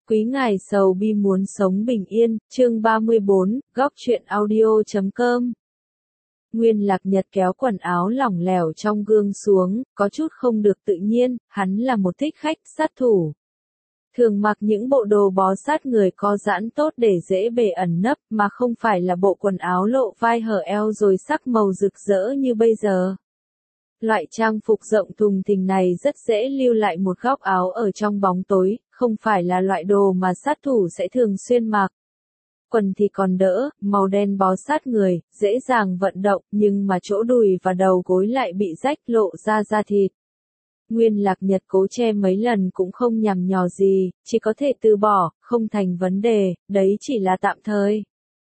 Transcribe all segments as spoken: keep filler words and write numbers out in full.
Quý ngài sầu bi muốn sống bình yên, chương ba mươi bốn, góc truyện audio chấm com. Nguyên Lạc Nhật kéo quần áo lỏng lẻo trong gương xuống, có chút không được tự nhiên, hắn là một thích khách sát thủ. Thường mặc những bộ đồ bó sát người co giãn tốt để dễ bề ẩn nấp, mà không phải là bộ quần áo lộ vai hở eo rồi sắc màu rực rỡ như bây giờ. Loại trang phục rộng thùng thình này rất dễ lưu lại một góc áo ở trong bóng tối, không phải là loại đồ mà sát thủ sẽ thường xuyên mặc. Quần thì còn đỡ, màu đen bó sát người, dễ dàng vận động, nhưng mà chỗ đùi và đầu gối lại bị rách lộ ra da thịt. Nguyên Lạc Nhật cố che mấy lần cũng không nhằm nhò gì, chỉ có thể từ bỏ, không thành vấn đề, đấy chỉ là tạm thời.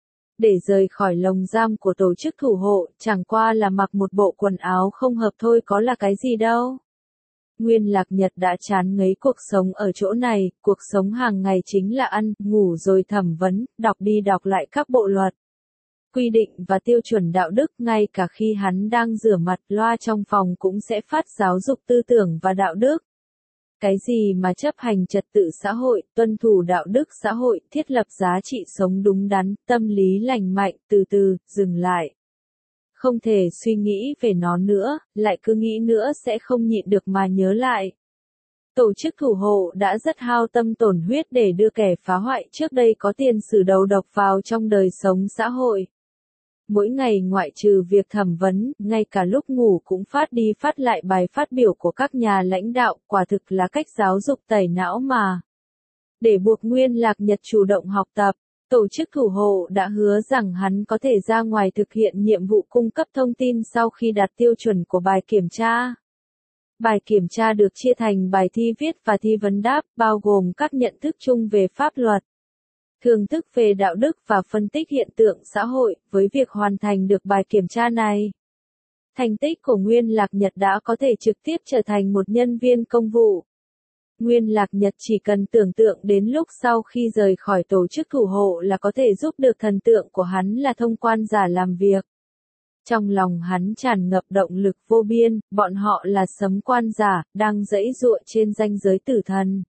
Để rời khỏi lồng giam của tổ chức thủ hộ, chẳng qua là mặc một bộ quần áo không hợp thôi có là cái gì đâu. Nguyên Lạc Nhật đã chán ngấy cuộc sống ở chỗ này, cuộc sống hàng ngày chính là ăn, ngủ rồi thẩm vấn, đọc đi đọc lại các bộ luật, quy định và tiêu chuẩn đạo đức, ngay cả khi hắn đang rửa mặt loa trong phòng cũng sẽ phát giáo dục tư tưởng và đạo đức. Cái gì mà chấp hành trật tự xã hội, tuân thủ đạo đức xã hội, thiết lập giá trị sống đúng đắn, tâm lý lành mạnh, từ từ, dừng lại. Không thể suy nghĩ về nó nữa, lại cứ nghĩ nữa sẽ không nhịn được mà nhớ lại. Tổ chức thủ hộ đã rất hao tâm tổn huyết để đưa kẻ phá hoại trước đây có tiền sử đầu độc vào trong đời sống xã hội. Mỗi ngày ngoại trừ việc thẩm vấn, ngay cả lúc ngủ cũng phát đi phát lại bài phát biểu của các nhà lãnh đạo, quả thực là cách giáo dục tẩy não mà. Để buộc Nguyên Lạc Nhật chủ động học tập, tổ chức thủ hộ đã hứa rằng hắn có thể ra ngoài thực hiện nhiệm vụ cung cấp thông tin sau khi đạt tiêu chuẩn của bài kiểm tra. Bài kiểm tra được chia thành bài thi viết và thi vấn đáp, bao gồm các nhận thức chung về pháp luật, thường thức về đạo đức và phân tích hiện tượng xã hội. Với việc hoàn thành được bài kiểm tra này, thành tích của Nguyên Lạc Nhật đã có thể trực tiếp trở thành một nhân viên công vụ. Nguyên Lạc Nhật chỉ cần tưởng tượng đến lúc sau khi rời khỏi tổ chức thủ hộ là có thể giúp được thần tượng của hắn là thông quan giả làm việc. Trong lòng hắn tràn ngập động lực vô biên, bọn họ là sấm quan giả, đang giãy giụa trên ranh giới tử thần.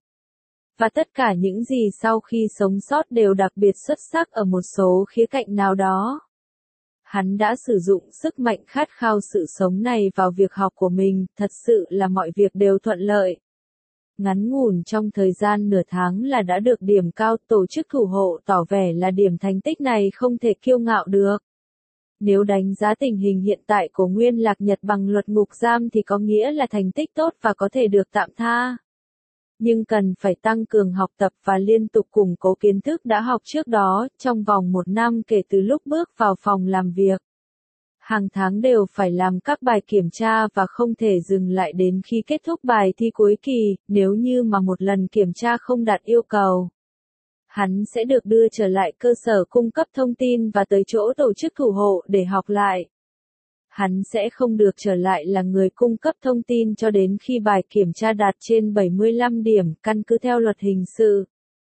Và tất cả những gì sau khi sống sót đều đặc biệt xuất sắc ở một số khía cạnh nào đó. Hắn đã sử dụng sức mạnh khát khao sự sống này vào việc học của mình, thật sự là mọi việc đều thuận lợi. Ngắn ngủn trong thời gian nửa tháng là đã được điểm cao, tổ chức thủ hộ tỏ vẻ là điểm thành tích này không thể kiêu ngạo được. Nếu đánh giá tình hình hiện tại của Nguyên Lạc Nhật bằng luật ngục giam thì có nghĩa là thành tích tốt và có thể được tạm tha. Nhưng cần phải tăng cường học tập và liên tục củng cố kiến thức đã học trước đó, trong vòng một năm kể từ lúc bước vào phòng làm việc. Hàng tháng đều phải làm các bài kiểm tra và không thể dừng lại đến khi kết thúc bài thi cuối kỳ, nếu như mà một lần kiểm tra không đạt yêu cầu. Hắn sẽ được đưa trở lại cơ sở cung cấp thông tin và tới chỗ tổ chức thủ hộ để học lại. Hắn sẽ không được trở lại là người cung cấp thông tin cho đến khi bài kiểm tra đạt trên bảy mươi lăm điểm, căn cứ theo luật hình sự.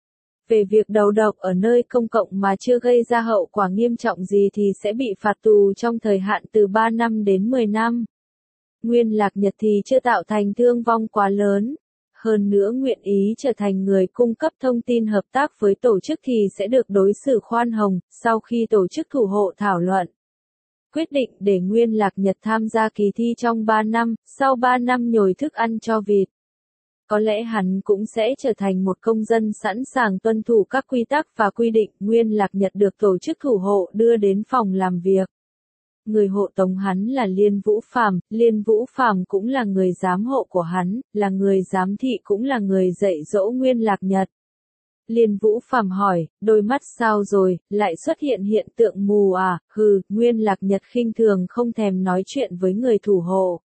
Về việc đầu độc ở nơi công cộng mà chưa gây ra hậu quả nghiêm trọng gì thì sẽ bị phạt tù trong thời hạn từ ba năm đến mười năm. Nguyên Lạc Nhật thì chưa tạo thành thương vong quá lớn. Hơn nữa nguyện ý trở thành người cung cấp thông tin hợp tác với tổ chức thì sẽ được đối xử khoan hồng. Sau khi tổ chức thủ hộ thảo luận, quyết định để Nguyên Lạc Nhật tham gia kỳ thi trong ba năm, sau ba năm nhồi thức ăn cho vịt. Có lẽ hắn cũng sẽ trở thành một công dân sẵn sàng tuân thủ các quy tắc và quy định. Nguyên Lạc Nhật được tổ chức thủ hộ đưa đến phòng làm việc. Người hộ tống hắn là Liên Vũ Phàm, Liên Vũ Phàm cũng là người giám hộ của hắn, là người giám thị cũng là người dạy dỗ Nguyên Lạc Nhật. Liên Vũ Phàm hỏi, đôi mắt sao rồi, lại xuất hiện hiện tượng mù à, hừ, Nguyên Lạc Nhật khinh thường không thèm nói chuyện với người thủ hộ.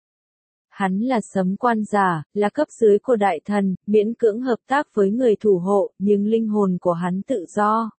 Hắn là sấm quan giả, là cấp dưới của đại thần, miễn cưỡng hợp tác với người thủ hộ, nhưng linh hồn của hắn tự do.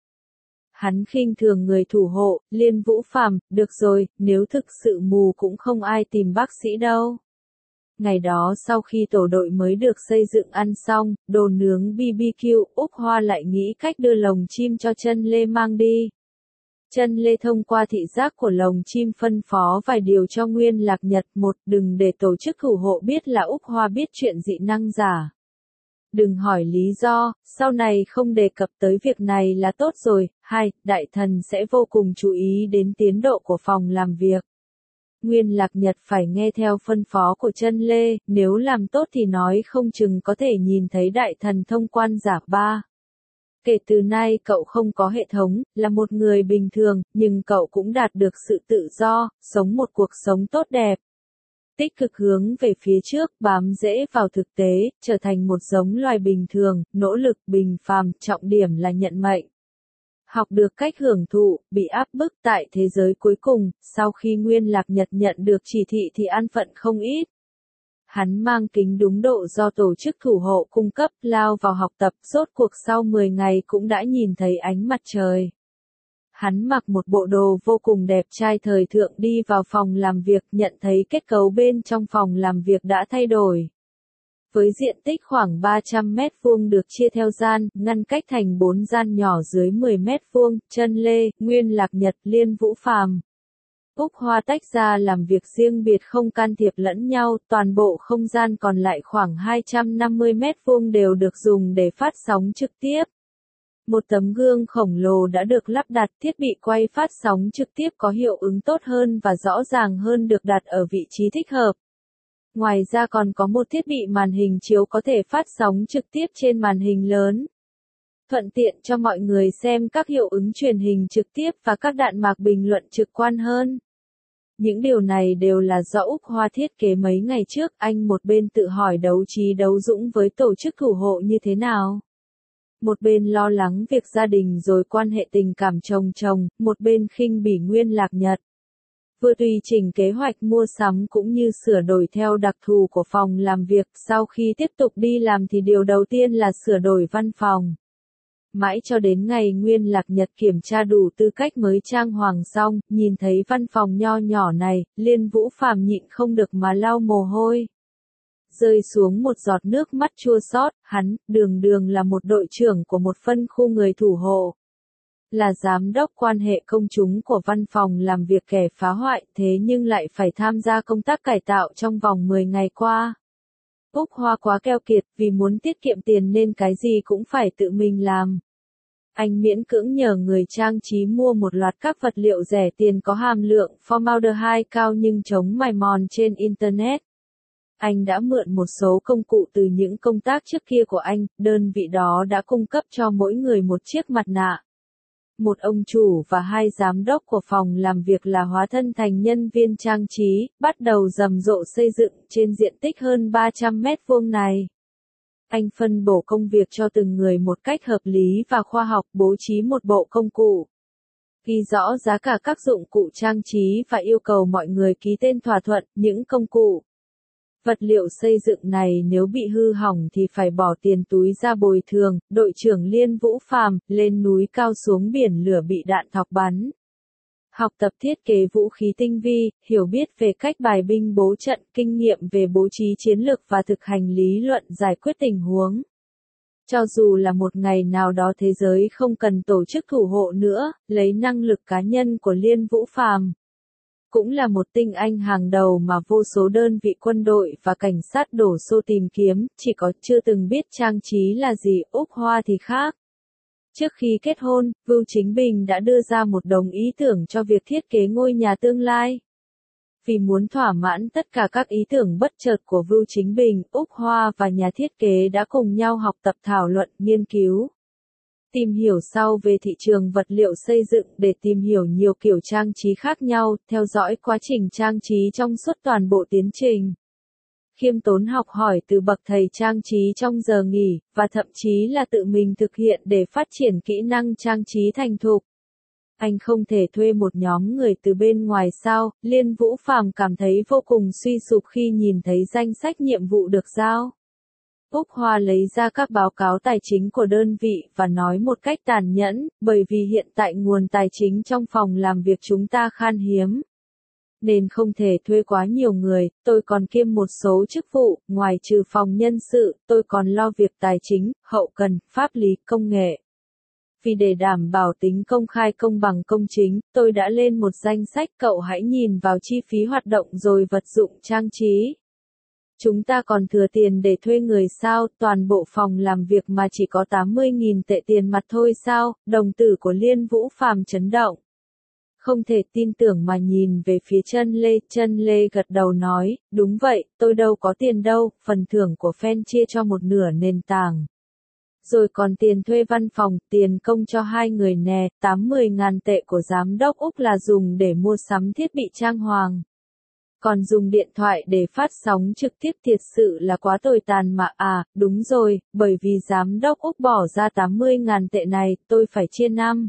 Hắn khinh thường người thủ hộ. Liên Vũ Phàm, được rồi, nếu thực sự mù cũng không ai tìm bác sĩ đâu. Ngày đó sau khi tổ đội mới được xây dựng ăn xong, đồ nướng bê bê quy, Úc Hoa lại nghĩ cách đưa lồng chim cho Chân Lê mang đi. Chân Lê thông qua thị giác của lồng chim phân phó vài điều cho Nguyên Lạc Nhật. Một, đừng để tổ chức thủ hộ biết là Úc Hoa biết chuyện dị năng giả. Đừng hỏi lý do, sau này không đề cập tới việc này là tốt rồi. Hai, đại thần sẽ vô cùng chú ý đến tiến độ của phòng làm việc. Nguyên Lạc Nhật phải nghe theo phân phó của Chân Lê, nếu làm tốt thì nói không chừng có thể nhìn thấy đại thần thông quan giả ba. Kể từ nay cậu không có hệ thống, là một người bình thường, nhưng cậu cũng đạt được sự tự do, sống một cuộc sống tốt đẹp. Tích cực hướng về phía trước, bám rễ vào thực tế, trở thành một giống loài bình thường, nỗ lực bình phàm, trọng điểm là nhận mệnh. Học được cách hưởng thụ, bị áp bức tại thế giới cuối cùng, sau khi Nguyên Lạc Nhật nhận được chỉ thị thì an phận không ít. Hắn mang kính đúng độ do tổ chức thủ hộ cung cấp, lao vào học tập, rốt cuộc sau mười ngày cũng đã nhìn thấy ánh mặt trời. Hắn mặc một bộ đồ vô cùng đẹp trai thời thượng đi vào phòng làm việc, nhận thấy kết cấu bên trong phòng làm việc đã thay đổi. Với diện tích khoảng ba trăm mét vuông được chia theo gian, ngăn cách thành bốn gian nhỏ dưới mười mét vuông, Chân Lê, Nguyên Lạc Nhật, Liên Vũ Phàm, Úc Hoa tách ra làm việc riêng biệt không can thiệp lẫn nhau, toàn bộ không gian còn lại khoảng hai trăm năm mươi mét vuông đều được dùng để phát sóng trực tiếp. Một tấm gương khổng lồ đã được lắp đặt, thiết bị quay phát sóng trực tiếp có hiệu ứng tốt hơn và rõ ràng hơn được đặt ở vị trí thích hợp. Ngoài ra còn có một thiết bị màn hình chiếu có thể phát sóng trực tiếp trên màn hình lớn. Thuận tiện cho mọi người xem các hiệu ứng truyền hình trực tiếp và các đạn mạc bình luận trực quan hơn. Những điều này đều là do Úc Hoa thiết kế mấy ngày trước, anh một bên tự hỏi đấu trí đấu dũng với tổ chức thủ hộ như thế nào. Một bên lo lắng việc gia đình rồi quan hệ tình cảm chồng chồng, một bên khinh bỉ Nguyên Lạc Nhật. Vừa tùy chỉnh kế hoạch mua sắm cũng như sửa đổi theo đặc thù của phòng làm việc, sau khi tiếp tục đi làm thì điều đầu tiên là sửa đổi văn phòng. Mãi cho đến ngày Nguyên Lạc Nhật kiểm tra đủ tư cách mới trang hoàng xong, nhìn thấy văn phòng nho nhỏ này, Liên Vũ Phàm nhịn không được mà lau mồ hôi. Rơi xuống một giọt nước mắt chua xót, hắn, đường đường là một đội trưởng của một phân khu người thủ hộ. Là giám đốc quan hệ công chúng của văn phòng làm việc kẻ phá hoại, thế nhưng lại phải tham gia công tác cải tạo trong vòng mười ngày qua. Úc Hoa quá keo kiệt, vì muốn tiết kiệm tiền nên cái gì cũng phải tự mình làm. Anh miễn cưỡng nhờ người trang trí mua một loạt các vật liệu rẻ tiền có hàm lượng formaldehyde cao nhưng chống mài mòn trên Internet. Anh đã mượn một số công cụ từ những công tác trước kia của anh, đơn vị đó đã cung cấp cho mỗi người một chiếc mặt nạ. Một ông chủ và hai giám đốc của phòng làm việc là hóa thân thành nhân viên trang trí, bắt đầu rầm rộ xây dựng trên diện tích hơn ba trăm mét vuông này. Anh phân bổ công việc cho từng người một cách hợp lý và khoa học, bố trí một bộ công cụ. Ghi rõ giá cả các dụng cụ trang trí và yêu cầu mọi người ký tên thỏa thuận những công cụ. Vật liệu xây dựng này nếu bị hư hỏng thì phải bỏ tiền túi ra bồi thường. Đội trưởng Liên Vũ Phàm, lên núi cao xuống biển lửa bị đạn thọc bắn. Học tập thiết kế vũ khí tinh vi, hiểu biết về cách bài binh bố trận, kinh nghiệm về bố trí chiến lược và thực hành lý luận giải quyết tình huống. Cho dù là một ngày nào đó thế giới không cần tổ chức thủ hộ nữa, lấy năng lực cá nhân của Liên Vũ Phàm, cũng là một tinh anh hàng đầu mà vô số đơn vị quân đội và cảnh sát đổ xô tìm kiếm, chỉ có chưa từng biết trang trí là gì. Úc Hoa thì khác. Trước khi kết hôn, Vưu Chính Bình đã đưa ra một đống ý tưởng cho việc thiết kế ngôi nhà tương lai. Vì muốn thỏa mãn tất cả các ý tưởng bất chợt của Vưu Chính Bình, Úc Hoa và nhà thiết kế đã cùng nhau học tập thảo luận, nghiên cứu. Tìm hiểu sâu về thị trường vật liệu xây dựng để tìm hiểu nhiều kiểu trang trí khác nhau, theo dõi quá trình trang trí trong suốt toàn bộ tiến trình. Khiêm tốn học hỏi từ bậc thầy trang trí trong giờ nghỉ, và thậm chí là tự mình thực hiện để phát triển kỹ năng trang trí thành thục. Anh không thể thuê một nhóm người từ bên ngoài sao? Liên Vũ Phàm cảm thấy vô cùng suy sụp khi nhìn thấy danh sách nhiệm vụ được giao. Úc Hoa lấy ra các báo cáo tài chính của đơn vị và nói một cách tàn nhẫn, bởi vì hiện tại nguồn tài chính trong phòng làm việc chúng ta khan hiếm. Nên không thể thuê quá nhiều người, tôi còn kiêm một số chức vụ, ngoài trừ phòng nhân sự, tôi còn lo việc tài chính, hậu cần, pháp lý, công nghệ. Vì để đảm bảo tính công khai công bằng công chính, tôi đã lên một danh sách, cậu hãy nhìn vào chi phí hoạt động rồi vật dụng trang trí. Chúng ta còn thừa tiền để thuê người sao, toàn bộ phòng làm việc mà chỉ có tám mươi nghìn tệ tiền mặt thôi sao, đồng tử của Liên Vũ Phàm chấn động. Không thể tin tưởng mà nhìn về phía Chân Lê, Chân Lê gật đầu nói, đúng vậy, tôi đâu có tiền đâu, phần thưởng của fan chia cho một nửa nền tảng. Rồi còn tiền thuê văn phòng, tiền công cho hai người nè, tám mươi ngàn tệ của giám đốc Úc là dùng để mua sắm thiết bị trang hoàng. Còn dùng điện thoại để phát sóng trực tiếp thiệt sự là quá tồi tàn mà à, đúng rồi, bởi vì giám đốc Úc bỏ ra tám mươi ngàn tệ này, tôi phải chia năm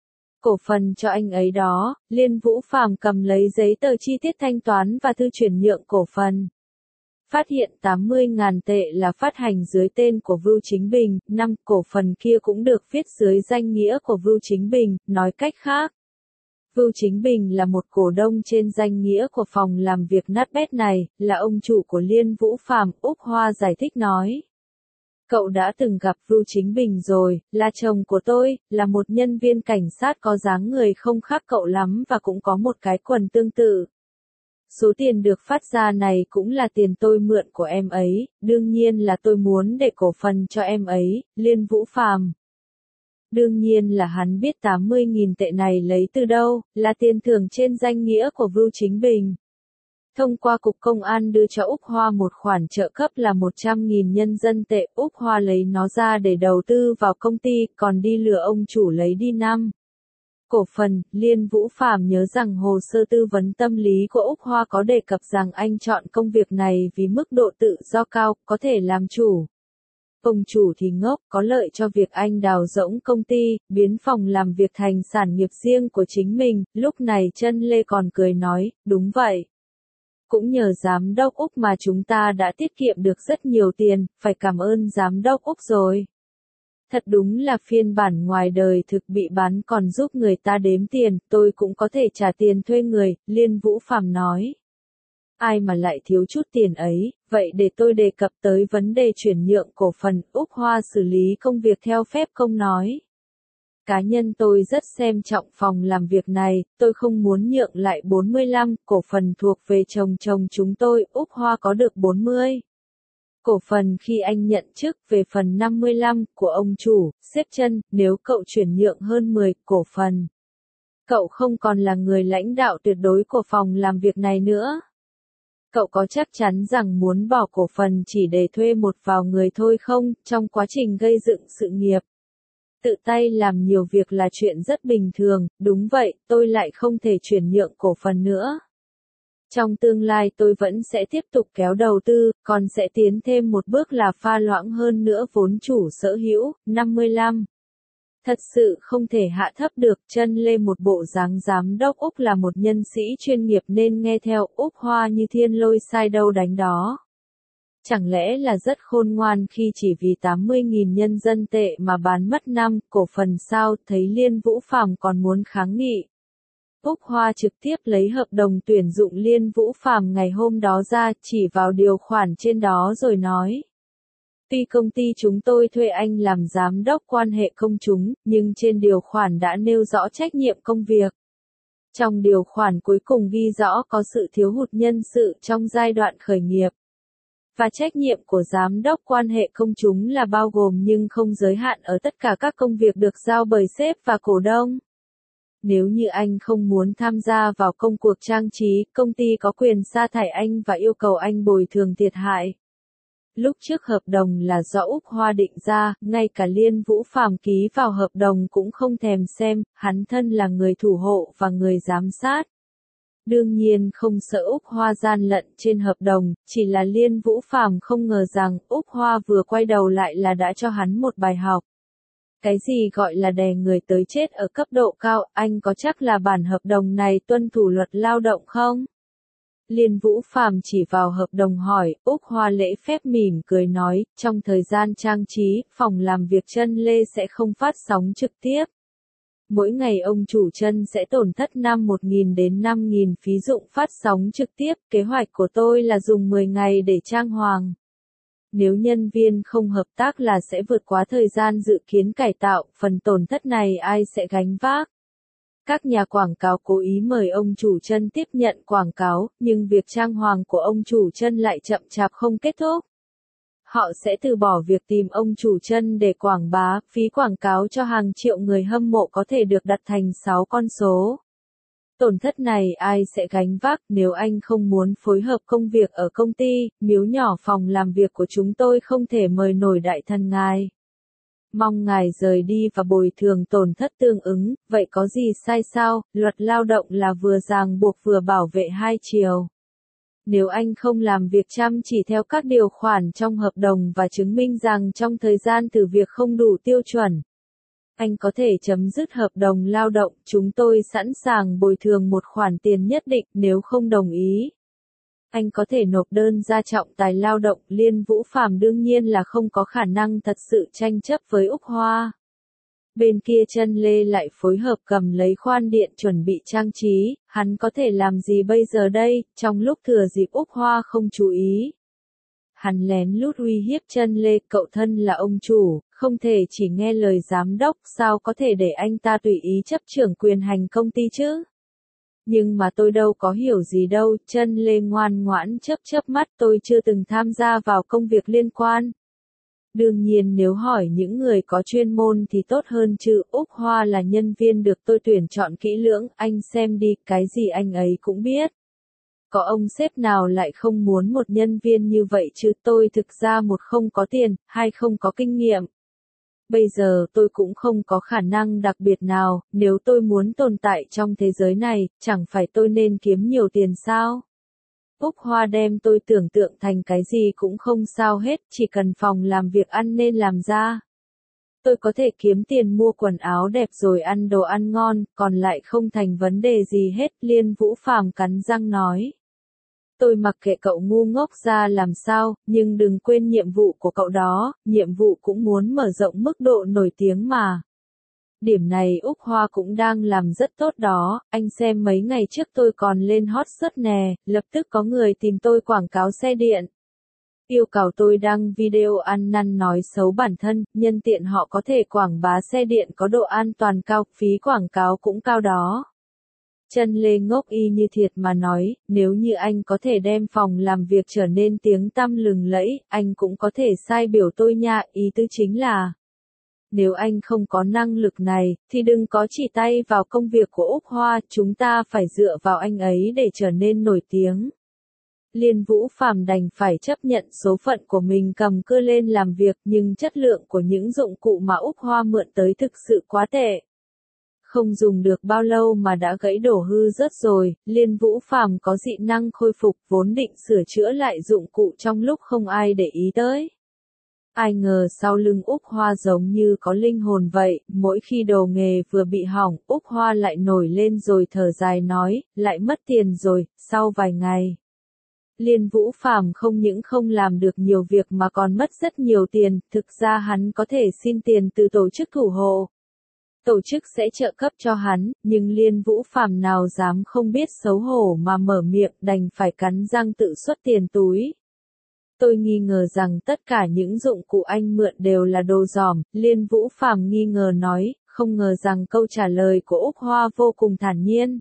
cổ phần cho anh ấy đó. Liên Vũ Phàm cầm lấy giấy tờ chi tiết thanh toán và thư chuyển nhượng cổ phần. Phát hiện tám mươi ngàn tệ là phát hành dưới tên của Vưu Chính Bình, năm cổ phần kia cũng được viết dưới danh nghĩa của Vưu Chính Bình, nói cách khác. Vưu Chính Bình là một cổ đông trên danh nghĩa của phòng làm việc nát bét này, là ông chủ của Liên Vũ Phàm, Úc Hoa giải thích nói. Cậu đã từng gặp Vưu Chính Bình rồi, là chồng của tôi, là một nhân viên cảnh sát có dáng người không khác cậu lắm và cũng có một cái quần tương tự. Số tiền được phát ra này cũng là tiền tôi mượn của em ấy, đương nhiên là tôi muốn để cổ phần cho em ấy, Liên Vũ Phàm. Đương nhiên là hắn biết tám mươi nghìn tệ này lấy từ đâu, là tiền thưởng trên danh nghĩa của Vưu Chính Bình. Thông qua Cục Công an đưa cho Úc Hoa một khoản trợ cấp là một trăm nghìn nhân dân tệ, Úc Hoa lấy nó ra để đầu tư vào công ty, còn đi lừa ông chủ lấy đi năm cổ phần. Liên Vũ Phàm nhớ rằng hồ sơ tư vấn tâm lý của Úc Hoa có đề cập rằng anh chọn công việc này vì mức độ tự do cao, có thể làm chủ. Ông chủ thì ngốc, có lợi cho việc anh đào rỗng công ty, biến phòng làm việc thành sản nghiệp riêng của chính mình. Lúc này Chân Lê còn cười nói, đúng vậy. Cũng nhờ giám đốc Úc mà chúng ta đã tiết kiệm được rất nhiều tiền, phải cảm ơn giám đốc Úc rồi. Thật đúng là phiên bản ngoài đời thực bị bán còn giúp người ta đếm tiền, tôi cũng có thể trả tiền thuê người, Liên Vũ Phàm nói. Ai mà lại thiếu chút tiền ấy, vậy để tôi đề cập tới vấn đề chuyển nhượng cổ phần, Úc Hoa xử lý công việc theo phép công nói. Cá nhân tôi rất xem trọng phòng làm việc này, tôi không muốn nhượng lại bốn mươi lăm cổ phần thuộc về chồng chồng chúng tôi, Úc Hoa có được bốn mươi cổ phần khi anh nhận chức, về phần năm mươi lăm của ông chủ, xếp chân, nếu cậu chuyển nhượng hơn mười cổ phần. Cậu không còn là người lãnh đạo tuyệt đối của phòng làm việc này nữa. Cậu có chắc chắn rằng muốn bỏ cổ phần chỉ để thuê một vào người thôi không, trong quá trình gây dựng sự nghiệp? Tự tay làm nhiều việc là chuyện rất bình thường, đúng vậy, tôi lại không thể chuyển nhượng cổ phần nữa. Trong tương lai tôi vẫn sẽ tiếp tục kéo đầu tư, còn sẽ tiến thêm một bước là pha loãng hơn nữa vốn chủ sở hữu, năm mươi lăm. Thật sự không thể hạ thấp được. Chân Lê một bộ dáng giám đốc Úc là một nhân sĩ chuyên nghiệp nên nghe theo. Úc Hoa như thiên lôi sai đâu đánh đó. Chẳng lẽ là rất khôn ngoan khi chỉ vì tám mươi nghìn nhân dân tệ mà bán mất năm cổ phần sao? Thấy Liên Vũ Phàm còn muốn kháng nghị. Úc Hoa trực tiếp lấy hợp đồng tuyển dụng Liên Vũ Phàm ngày hôm đó ra, chỉ vào điều khoản trên đó rồi nói. Tuy công ty chúng tôi thuê anh làm giám đốc quan hệ công chúng, nhưng trên điều khoản đã nêu rõ trách nhiệm công việc. Trong điều khoản cuối cùng ghi rõ có sự thiếu hụt nhân sự trong giai đoạn khởi nghiệp. Và trách nhiệm của giám đốc quan hệ công chúng là bao gồm nhưng không giới hạn ở tất cả các công việc được giao bởi sếp và cổ đông. Nếu như anh không muốn tham gia vào công cuộc trang trí, công ty có quyền sa thải anh và yêu cầu anh bồi thường thiệt hại. Lúc trước hợp đồng là do Úc Hoa định ra, ngay cả Liên Vũ Phàm ký vào hợp đồng cũng không thèm xem, hắn thân là người thủ hộ và người giám sát. Đương nhiên không sợ Úc Hoa gian lận trên hợp đồng, chỉ là Liên Vũ Phàm không ngờ rằng Úc Hoa vừa quay đầu lại là đã cho hắn một bài học. Cái gì gọi là đè người tới chết ở cấp độ cao, anh có chắc là bản hợp đồng này tuân thủ luật lao động không? Liên Vũ Phàm chỉ vào hợp đồng hỏi, Úc Hoa lễ phép mỉm cười nói, trong thời gian trang trí, phòng làm việc Chân Lê sẽ không phát sóng trực tiếp. Mỗi ngày ông chủ Chân sẽ tổn thất năm một nghìn đến năm nghìn phí dụng phát sóng trực tiếp, kế hoạch của tôi là dùng mười ngày để trang hoàng. Nếu nhân viên không hợp tác là sẽ vượt quá thời gian dự kiến cải tạo, phần tổn thất này ai sẽ gánh vác? Các nhà quảng cáo cố ý mời ông chủ Chân tiếp nhận quảng cáo, nhưng việc trang hoàng của ông chủ Chân lại chậm chạp không kết thúc. Họ sẽ từ bỏ việc tìm ông chủ Chân để quảng bá, phí quảng cáo cho hàng triệu người hâm mộ có thể được đặt thành sáu con số. Tổn thất này ai sẽ gánh vác? Nếu anh không muốn phối hợp công việc ở công ty, miếu nhỏ phòng làm việc của chúng tôi không thể mời nổi đại thần ngài. Mong ngài rời đi và bồi thường tổn thất tương ứng, vậy có gì sai sao? Luật lao động là vừa ràng buộc vừa bảo vệ hai chiều. Nếu anh không làm việc chăm chỉ theo các điều khoản trong hợp đồng và chứng minh rằng trong thời gian thử việc không đủ tiêu chuẩn, anh có thể chấm dứt hợp đồng lao động, chúng tôi sẵn sàng bồi thường một khoản tiền nhất định, nếu không đồng ý. Anh có thể nộp đơn ra trọng tài lao động. Liên Vũ Phàm đương nhiên là không có khả năng thật sự tranh chấp với Úc Hoa. Bên kia Chân Lê lại phối hợp cầm lấy khoan điện chuẩn bị trang trí, hắn có thể làm gì bây giờ đây, trong lúc thừa dịp Úc Hoa không chú ý. Hắn lén lút uy hiếp Chân Lê, cậu thân là ông chủ, không thể chỉ nghe lời giám đốc, sao có thể để anh ta tùy ý chấp trưởng quyền hành công ty chứ? Nhưng mà tôi đâu có hiểu gì đâu, Chân Lê ngoan ngoãn chớp chớp mắt, tôi chưa từng tham gia vào công việc liên quan. Đương nhiên nếu hỏi những người có chuyên môn thì tốt hơn chứ, Úc Hoa là nhân viên được tôi tuyển chọn kỹ lưỡng, anh xem đi, cái gì anh ấy cũng biết. Có ông sếp nào lại không muốn một nhân viên như vậy chứ, tôi thực ra một không có tiền, hai không có kinh nghiệm. Bây giờ tôi cũng không có khả năng đặc biệt nào, nếu tôi muốn tồn tại trong thế giới này, chẳng phải tôi nên kiếm nhiều tiền sao? Úc Hoa đem tôi tưởng tượng thành cái gì cũng không sao hết, chỉ cần phòng làm việc ăn nên làm ra. Tôi có thể kiếm tiền mua quần áo đẹp rồi ăn đồ ăn ngon, còn lại không thành vấn đề gì hết, Liên Vũ Phàm cắn răng nói. Tôi mặc kệ cậu ngu ngốc ra làm sao, nhưng đừng quên nhiệm vụ của cậu đó, nhiệm vụ cũng muốn mở rộng mức độ nổi tiếng mà. Điểm này Úc Hoa cũng đang làm rất tốt đó, anh xem mấy ngày trước tôi còn lên hot search nè, lập tức có người tìm tôi quảng cáo xe điện. Yêu cầu tôi đăng video ăn năn nói xấu bản thân, nhân tiện họ có thể quảng bá xe điện có độ an toàn cao, phí quảng cáo cũng cao đó. Chân Lê ngốc y như thiệt mà nói, nếu như anh có thể đem phòng làm việc trở nên tiếng tăm lừng lẫy, anh cũng có thể sai biểu tôi nha, ý tứ chính là. Nếu anh không có năng lực này, thì đừng có chỉ tay vào công việc của Úc Hoa, chúng ta phải dựa vào anh ấy để trở nên nổi tiếng. Liên Vũ Phàm đành phải chấp nhận số phận của mình cầm cưa lên làm việc, nhưng chất lượng của những dụng cụ mà Úc Hoa mượn tới thực sự quá tệ. Không dùng được bao lâu mà đã gãy đổ hư rớt rồi, Liên Vũ Phàm có dị năng khôi phục, vốn định sửa chữa lại dụng cụ trong lúc không ai để ý tới. Ai ngờ sau lưng Úc Hoa giống như có linh hồn vậy, mỗi khi đồ nghề vừa bị hỏng, Úc Hoa lại nổi lên rồi thở dài nói, lại mất tiền rồi, sau vài ngày. Liên Vũ Phàm không những không làm được nhiều việc mà còn mất rất nhiều tiền, thực ra hắn có thể xin tiền từ tổ chức thủ hộ. Tổ chức sẽ trợ cấp cho hắn, nhưng Liên Vũ Phàm nào dám không biết xấu hổ mà mở miệng, đành phải cắn răng tự xuất tiền túi. Tôi nghi ngờ rằng tất cả những dụng cụ anh mượn đều là đồ giỏm, Liên Vũ Phàm nghi ngờ nói, không ngờ rằng câu trả lời của Úc Hoa vô cùng thản nhiên.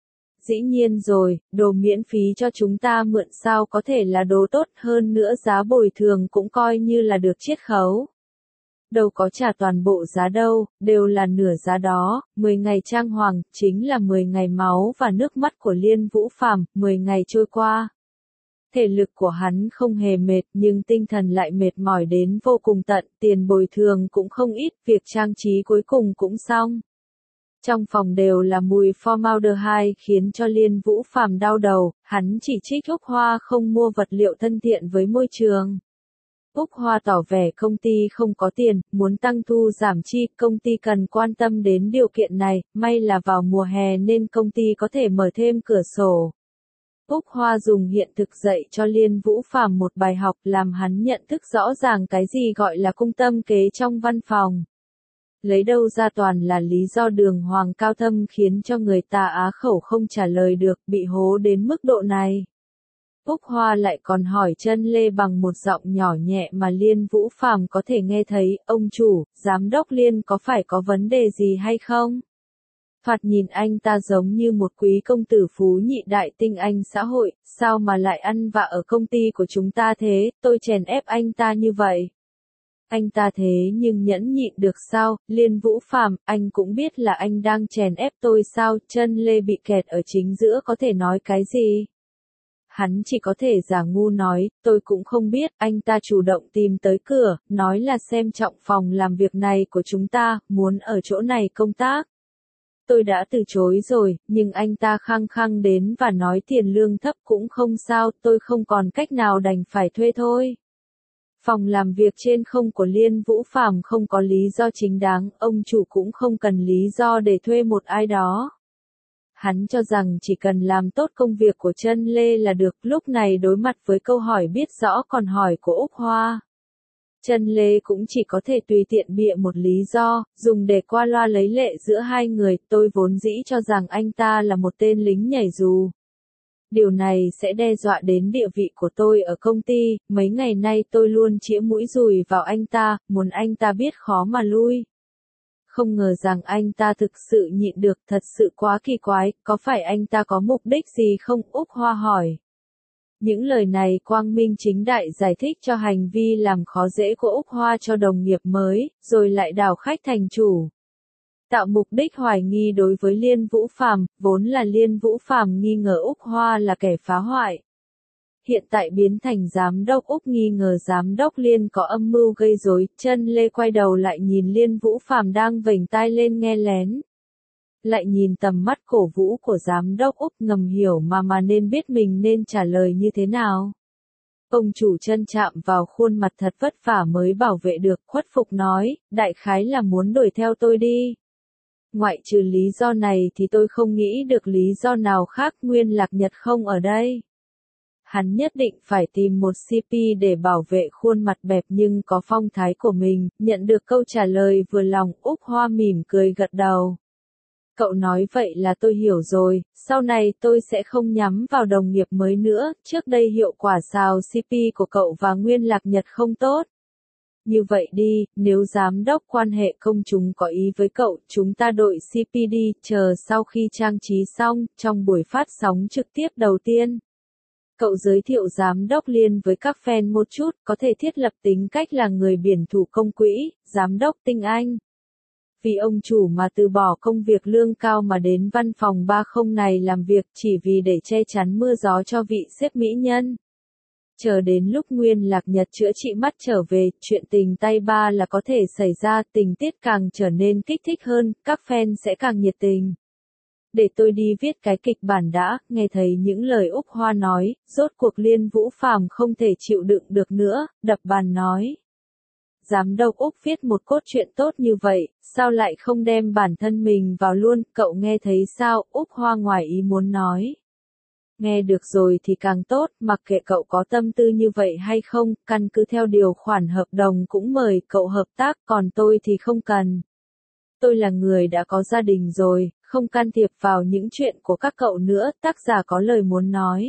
Dĩ nhiên rồi, đồ miễn phí cho chúng ta mượn sao có thể là đồ tốt, hơn nữa giá bồi thường cũng coi như là được chiết khấu. Đâu có trả toàn bộ giá đâu, đều là nửa giá đó, mười ngày trang hoàng, chính là mười ngày máu và nước mắt của Liên Vũ Phàm, mười ngày trôi qua. Thể lực của hắn không hề mệt, nhưng tinh thần lại mệt mỏi đến vô cùng tận, tiền bồi thường cũng không ít, việc trang trí cuối cùng cũng xong. Trong phòng đều là mùi formaldehyde khiến cho Liên Vũ Phàm đau đầu, hắn chỉ trích Úc Hoa không mua vật liệu thân thiện với môi trường. Úc Hoa tỏ vẻ công ty không có tiền, muốn tăng thu giảm chi, công ty cần quan tâm đến điều kiện này, may là vào mùa hè nên công ty có thể mở thêm cửa sổ. Úc Hoa dùng hiện thực dạy cho Liên Vũ Phàm một bài học làm hắn nhận thức rõ ràng cái gì gọi là cung tâm kế trong văn phòng. Lấy đâu ra toàn là lý do đường hoàng cao thâm khiến cho người ta á khẩu không trả lời được, bị hố đến mức độ này. Úc Hoa lại còn hỏi Chân Lê bằng một giọng nhỏ nhẹ mà Liên Vũ Phàm có thể nghe thấy, ông chủ, giám đốc Liên có phải có vấn đề gì hay không? Thoạt nhìn anh ta giống như một quý công tử phú nhị đại tinh anh xã hội, sao mà lại ăn vạ ở công ty của chúng ta thế, tôi chèn ép anh ta như vậy. Anh ta thế nhưng nhẫn nhịn được sao, Liên Vũ Phàm, anh cũng biết là anh đang chèn ép tôi sao, chân Lê bị kẹt ở chính giữa có thể nói cái gì? Hắn chỉ có thể giả ngu nói, tôi cũng không biết, anh ta chủ động tìm tới cửa, nói là xem trọng phòng làm việc này của chúng ta, muốn ở chỗ này công tác. Tôi đã từ chối rồi, nhưng anh ta khăng khăng đến và nói tiền lương thấp cũng không sao, tôi không còn cách nào đành phải thuê thôi. Phòng làm việc trên không của Liên Vũ Phàm không có lý do chính đáng, ông chủ cũng không cần lý do để thuê một ai đó. Hắn cho rằng chỉ cần làm tốt công việc của chân Lê là được, lúc này đối mặt với câu hỏi biết rõ còn hỏi của Úc Hoa. Chân Lê cũng chỉ có thể tùy tiện bịa một lý do, dùng để qua loa lấy lệ giữa hai người, tôi vốn dĩ cho rằng anh ta là một tên lính nhảy dù. Điều này sẽ đe dọa đến địa vị của tôi ở công ty, mấy ngày nay tôi luôn chĩa mũi dùi vào anh ta, muốn anh ta biết khó mà lui. Không ngờ rằng anh ta thực sự nhịn được, thật sự quá kỳ quái, có phải anh ta có mục đích gì không? Úc Hoa hỏi. Những lời này quang minh chính đại giải thích cho hành vi làm khó dễ của Úc Hoa cho đồng nghiệp mới, rồi lại đảo khách thành chủ. Tạo mục đích hoài nghi đối với Liên Vũ Phàm, vốn là Liên Vũ Phàm nghi ngờ Úc Hoa là kẻ phá hoại. Hiện tại biến thành giám đốc Úc nghi ngờ giám đốc Liên có âm mưu gây rối, chân Lê quay đầu lại nhìn Liên Vũ Phàm đang vểnh tai lên nghe lén. Lại nhìn tầm mắt cổ vũ của giám đốc Úc ngầm hiểu mà mà nên biết mình nên trả lời như thế nào. Ông chủ chân chạm vào khuôn mặt thật vất vả mới bảo vệ được, khuất phục nói, đại khái là muốn đuổi theo tôi đi. Ngoại trừ lý do này thì tôi không nghĩ được lý do nào khác, Nguyên Lạc Nhật không ở đây. Hắn nhất định phải tìm một xê pê để bảo vệ khuôn mặt bẹp nhưng có phong thái của mình, nhận được câu trả lời vừa lòng, Úc Hoa mỉm cười gật đầu. Cậu nói vậy là tôi hiểu rồi, sau này tôi sẽ không nhắm vào đồng nghiệp mới nữa, trước đây hiệu quả xào xê pê của cậu và Nguyên Lạc Nhật không tốt. Như vậy đi, nếu giám đốc quan hệ công chúng có ý với cậu, chúng ta đội xê pê đi, chờ sau khi trang trí xong, trong buổi phát sóng trực tiếp đầu tiên. Cậu giới thiệu giám đốc Liên với các fan một chút, có thể thiết lập tính cách là người biển thủ công quỹ, giám đốc tinh anh. Vì ông chủ mà từ bỏ công việc lương cao mà đến văn phòng ba mươi này làm việc chỉ vì để che chắn mưa gió cho vị sếp mỹ nhân. Chờ đến lúc Nguyên Lạc Nhật chữa trị mắt trở về, chuyện tình tay ba là có thể xảy ra, tình tiết càng trở nên kích thích hơn, các fan sẽ càng nhiệt tình. Để tôi đi viết cái kịch bản đã, nghe thấy những lời Úc Hoa nói, rốt cuộc Liên Vũ Phàm không thể chịu đựng được nữa, đập bàn nói. Giám đốc Úc viết một cốt truyện tốt như vậy, sao lại không đem bản thân mình vào luôn, cậu nghe thấy sao, Úc Hoa ngoài ý muốn nói. Nghe được rồi thì càng tốt, mặc kệ cậu có tâm tư như vậy hay không, căn cứ theo điều khoản hợp đồng cũng mời cậu hợp tác, còn tôi thì không cần. Tôi là người đã có gia đình rồi, không can thiệp vào những chuyện của các cậu nữa, tác giả có lời muốn nói.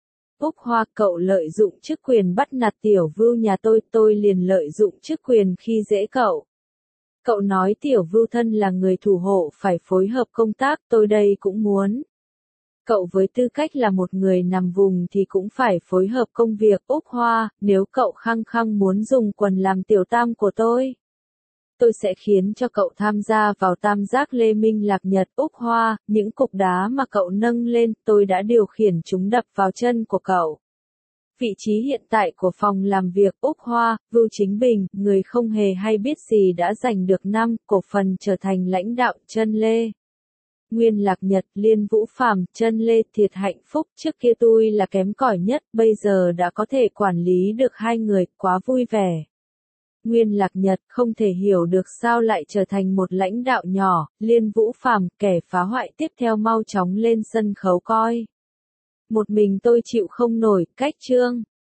Úc Hoa, cậu lợi dụng chức quyền bắt nạt Tiểu Vưu nhà tôi, tôi liền lợi dụng chức quyền khi dễ cậu. Cậu nói Tiểu Vưu thân là người thủ hộ phải phối hợp công tác, tôi đây cũng muốn. Cậu với tư cách là một người nằm vùng thì cũng phải phối hợp công việc. Úc Hoa, nếu cậu khăng khăng muốn dùng quần làm tiểu tam của tôi, tôi sẽ khiến cho cậu tham gia vào tam giác Lê Minh Lạc Nhật. Úc Hoa, những cục đá mà cậu nâng lên, tôi đã điều khiển chúng đập vào chân của cậu. Vị trí hiện tại của phòng làm việc Úc Hoa, Vưu Chính Bình, người không hề hay biết gì đã giành được năm cổ phần trở thành lãnh đạo chân Lê. Nguyên Lạc Nhật, Liên Vũ Phàm, chân Lê, thiệt hạnh phúc, trước kia tôi là kém cỏi nhất, bây giờ đã có thể quản lý được hai người, quá vui vẻ. Nguyên Lạc Nhật không thể hiểu được sao lại trở thành một lãnh đạo nhỏ, Liên Vũ Phàm, kẻ phá hoại tiếp theo mau chóng lên sân khấu coi. Một mình tôi chịu không nổi, cách chương.